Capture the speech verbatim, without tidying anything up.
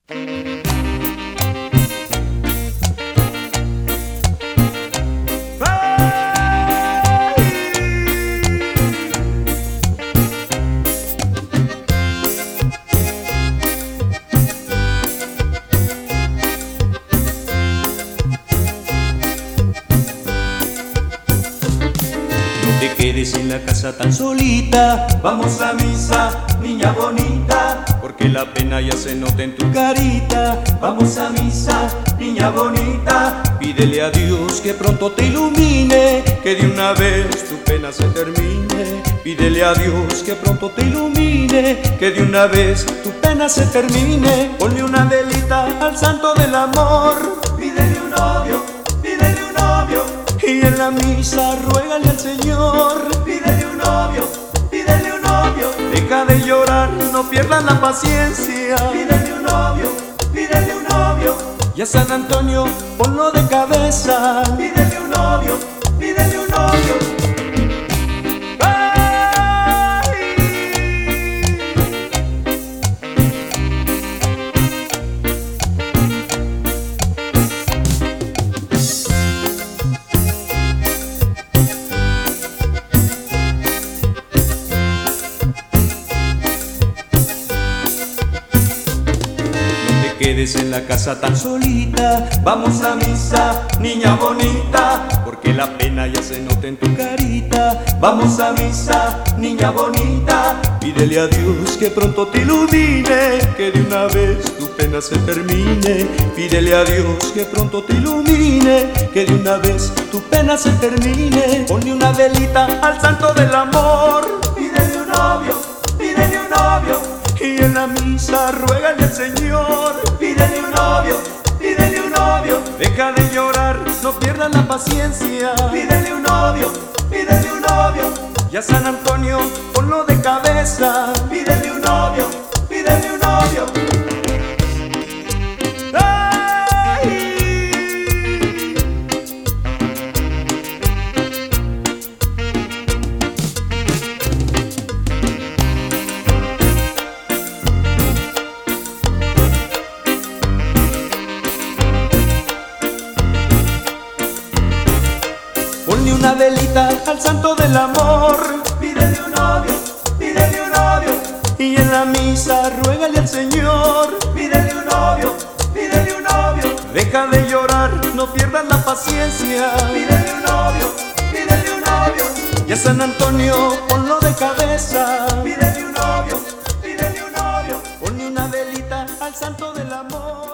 Te quedes en la casa tan solita, vamos a misa, niña bonita, porque la pena ya se nota en tu carita. Vamos a misa, niña bonita, pídele a Dios que pronto te ilumine, que de una vez tu pena se termine. Pídele a Dios que pronto te ilumine, que de una vez tu pena se termine. Ponle una velita al santo del amor, pídele un novio, pídele un novio, y en la misa ruégale al Señor, pídele un novio, pídele un novio. Deja de llorar, no pierdas la paciencia, pídele un novio, pídele un novio. Y a San Antonio ponlo de cabeza, pídele un novio, pídele un novio. Quedes en la casa tan solita, vamos a misa, niña bonita, porque la pena ya se nota en tu carita. Vamos a misa, niña bonita, pídele a Dios que pronto te ilumine, que de una vez tu pena se termine. Pídele a Dios que pronto te ilumine, que de una vez tu pena se termine. Ponle una velita al santo del amor, pídele un novio, pídele un novio. Y en la misa ruégale al Señor, pídele un novio, pídele un novio. Deja de llorar, no pierdas la paciencia, pídele un novio, pídele un novio. Y a San Antonio ponlo de cabeza, pídele un novio, pídele un novio. Ponle una velita al santo del amor, pídele un novio, pídele un novio. Y en la misa ruégale al Señor, pídele un novio, pídele un novio. Deja de llorar, no pierdas la paciencia, pídele un novio, pídele un novio. Y a San Antonio ponlo de cabeza, pídele un novio, pídele un novio. Ponle una velita al santo del amor.